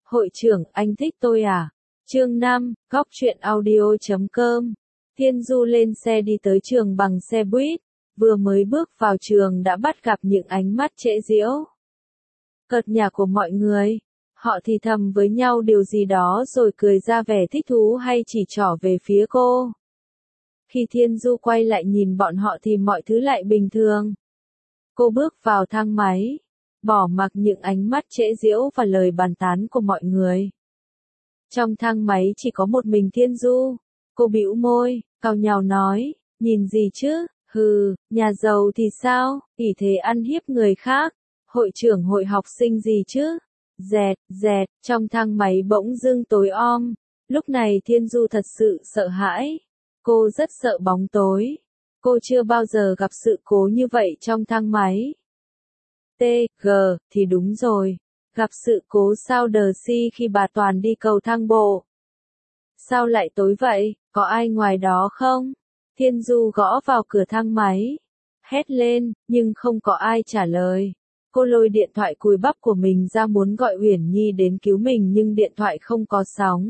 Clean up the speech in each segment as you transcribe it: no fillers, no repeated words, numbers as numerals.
Hội trưởng, anh thích tôi à? Chương 5, Góc truyện audio.com. Thiên Du lên xe đi tới trường bằng xe buýt, vừa mới bước vào trường đã bắt gặp những ánh mắt trễ giễu cợt nhả của mọi người. Họ thì thầm với nhau điều gì đó rồi cười ra vẻ thích thú hay chỉ trỏ về phía cô. Khi Thiên Du quay lại nhìn bọn họ thì mọi thứ lại bình thường. Cô bước vào thang máy, bỏ mặc những ánh mắt trễ giễu và lời bàn tán của mọi người. Trong thang máy chỉ có một mình Thiên Du. Cô bĩu môi, cau nhàu nói, nhìn gì chứ, hừ, nhà giàu thì sao, ỷ thế ăn hiếp người khác, hội trưởng hội học sinh gì chứ. Dẹt, dẹt, trong thang máy bỗng dưng tối om. Lúc này Thiên Du thật sự sợ hãi. Cô rất sợ bóng tối. Cô chưa bao giờ gặp sự cố như vậy trong thang máy. T.G. thì đúng rồi. Gặp sự cố sao đờ si khi bà Toàn đi cầu thang bộ. Sao lại tối vậy, có ai ngoài đó không? Thiên Du gõ vào cửa thang máy. Hét lên, nhưng không có ai trả lời. Cô lôi điện thoại cùi bắp của mình ra muốn gọi Uyển Nhi đến cứu mình nhưng điện thoại không có sóng.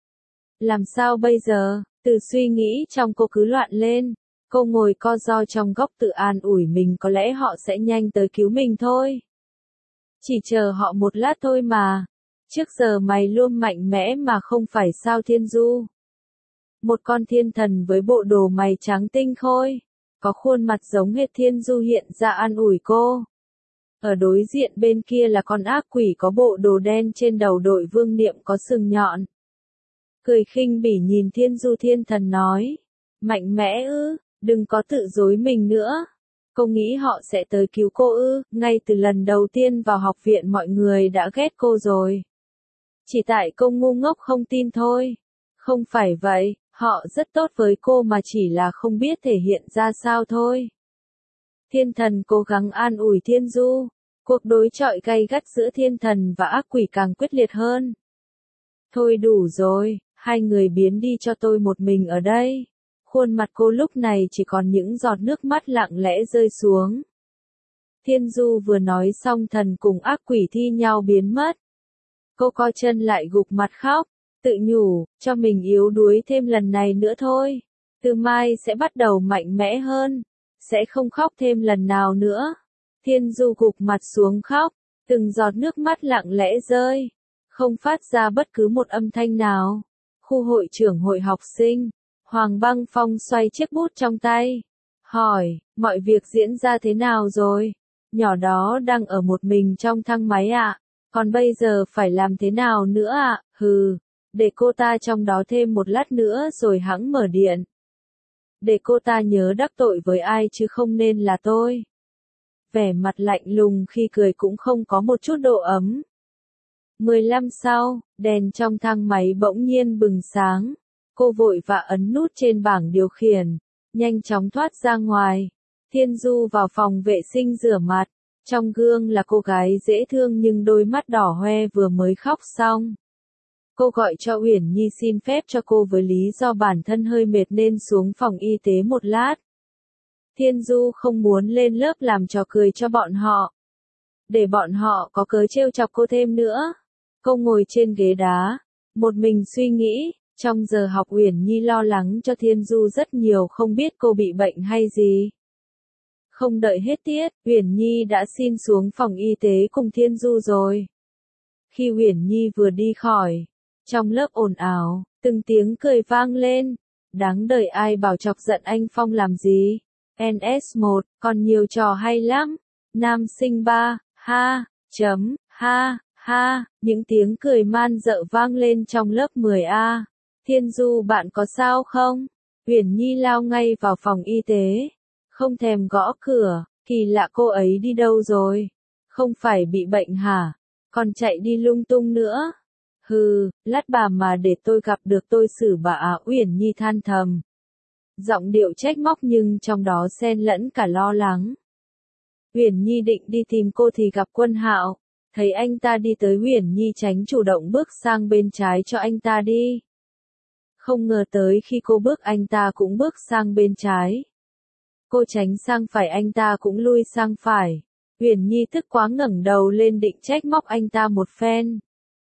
Làm sao bây giờ? Từ suy nghĩ trong cô cứ loạn lên. Cô ngồi co ro trong góc tự an ủi mình có lẽ họ sẽ nhanh tới cứu mình thôi. Chỉ chờ họ một lát thôi mà. Trước giờ mày luôn mạnh mẽ mà không phải sao Thiên Du? Một con thiên thần với bộ đồ mày trắng tinh khôi, có khuôn mặt giống hệt Thiên Du hiện ra an ủi cô. Ở đối diện bên kia là con ác quỷ có bộ đồ đen trên đầu đội vương miện có sừng nhọn. Cười khinh bỉ nhìn Thiên Du, thiên thần nói, mạnh mẽ ư, đừng có tự dối mình nữa. Cô nghĩ họ sẽ tới cứu cô ư? Ngay từ lần đầu tiên vào học viện mọi người đã ghét cô rồi. Chỉ tại cô ngu ngốc không tin thôi. Không phải vậy, họ rất tốt với cô mà chỉ là không biết thể hiện ra sao thôi. Thiên thần cố gắng an ủi Thiên Du. Cuộc đối chọi gay gắt giữa thiên thần và ác quỷ càng quyết liệt hơn. Thôi đủ rồi, hai người biến đi cho tôi một mình ở đây. Khuôn mặt cô lúc này chỉ còn những giọt nước mắt lặng lẽ rơi xuống. Thiên Du vừa nói xong thần cùng ác quỷ thi nhau biến mất. Cô co chân lại gục mặt khóc, tự nhủ, cho mình yếu đuối thêm lần này nữa thôi. Từ mai sẽ bắt đầu mạnh mẽ hơn, sẽ không khóc thêm lần nào nữa. Thiên Du gục mặt xuống khóc, từng giọt nước mắt lặng lẽ rơi, không phát ra bất cứ một âm thanh nào. Khu hội trưởng hội học sinh, Hoàng Băng Phong xoay chiếc bút trong tay, hỏi, mọi việc diễn ra thế nào rồi? Nhỏ đó đang ở một mình trong thang máy ạ, còn bây giờ phải làm thế nào nữa ạ? Hừ, để cô ta trong đó thêm một lát nữa rồi hẵng mở điện. Để cô ta nhớ đắc tội với ai chứ không nên là tôi. Vẻ mặt lạnh lùng khi cười cũng không có một chút độ ấm. 15 sau, đèn trong thang máy bỗng nhiên bừng sáng. Cô vội vã ấn nút trên bảng điều khiển, nhanh chóng thoát ra ngoài. Thiên Du vào phòng vệ sinh rửa mặt. Trong gương là cô gái dễ thương nhưng đôi mắt đỏ hoe vừa mới khóc xong. Cô gọi cho Uyển Nhi xin phép cho cô với lý do bản thân hơi mệt nên xuống phòng y tế một lát. Thiên Du không muốn lên lớp làm trò cười cho bọn họ. Để bọn họ có cớ trêu chọc cô thêm nữa. Cô ngồi trên ghế đá, một mình suy nghĩ. Trong giờ học Uyển Nhi lo lắng cho Thiên Du rất nhiều, không biết cô bị bệnh hay gì. Không đợi hết tiết, Uyển Nhi đã xin xuống phòng y tế cùng Thiên Du rồi. Khi Uyển Nhi vừa đi khỏi, trong lớp ồn ào, từng tiếng cười vang lên. Đáng đời, ai bảo chọc giận anh Phong làm gì. NS1, còn nhiều trò hay lắm. Nam sinh 3, ha, chấm, ha, ha, những tiếng cười man dợ vang lên trong lớp 10A. Thiên Du, bạn có sao không? Uyển Nhi lao ngay vào phòng y tế. Không thèm gõ cửa, kỳ lạ, cô ấy đi đâu rồi? Không phải bị bệnh hả? Còn chạy đi lung tung nữa. Hừ, lát bà mà để tôi gặp được tôi xử bà à, Uyển Nhi than thầm. Giọng điệu trách móc nhưng trong đó xen lẫn cả lo lắng. Uyển Nhi định đi tìm cô thì gặp Quân Hạo. Thấy anh ta đi tới, Uyển Nhi tránh chủ động bước sang bên trái cho anh ta đi. Không ngờ tới khi cô bước anh ta cũng bước sang bên trái. Cô tránh sang phải anh ta cũng lui sang phải. Uyển Nhi tức quá ngẩng đầu lên định trách móc anh ta một phen.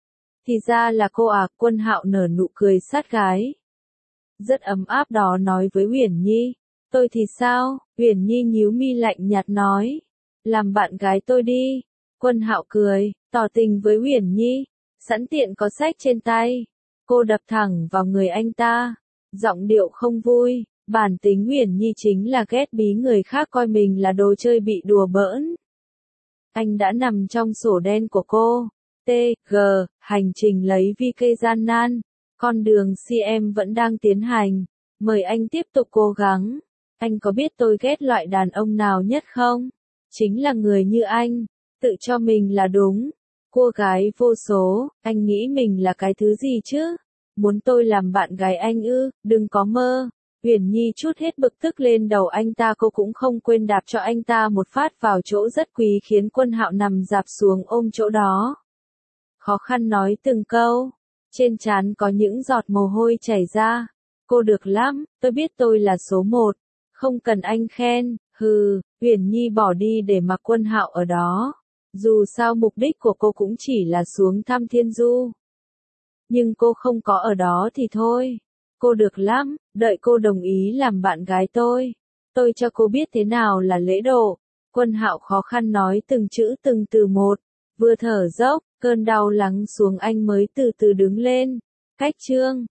Thì ra là cô à, Quân Hạo nở nụ cười sát gái. Rất ấm áp đó nói với Uyển Nhi. Tôi thì sao? Uyển Nhi nhíu mi lạnh nhạt nói. Làm bạn gái tôi đi. Quân Hạo cười, tỏ tình với Uyển Nhi. Sẵn tiện có sách trên tay. Cô đập thẳng vào người anh ta. Giọng điệu không vui. Bản tính Uyển Nhi chính là ghét bí người khác coi mình là đồ chơi bị đùa bỡn. Anh đã nằm trong sổ đen của cô. T.G. Hành trình lấy VK gian nan. Con đường CM vẫn đang tiến hành. Mời anh tiếp tục cố gắng. Anh có biết tôi ghét loại đàn ông nào nhất không? Chính là người như anh. Tự cho mình là đúng. Cô gái vô số, anh nghĩ mình là cái thứ gì chứ? Muốn tôi làm bạn gái anh ư? Đừng có mơ. Uyển Nhi chút hết bực tức lên đầu anh ta, cô cũng không quên đạp cho anh ta một phát vào chỗ rất quý khiến Quân Hạo nằm dạp xuống ôm chỗ đó. Khó khăn nói từng câu. Trên trán có những giọt mồ hôi chảy ra. Cô được lắm, tôi biết tôi là số một. Không cần anh khen, hừ. Uyển Nhi bỏ đi để mặc Quân Hạo ở đó. Dù sao mục đích của cô cũng chỉ là xuống thăm Thiên Du. Nhưng cô không có ở đó thì thôi. Cô được lắm, đợi cô đồng ý làm bạn gái tôi. Tôi cho cô biết thế nào là lễ độ. Quân Hạo khó khăn nói từng chữ từng từ một. Vừa thở dốc, cơn đau lắng xuống anh mới từ từ đứng lên. Cách chương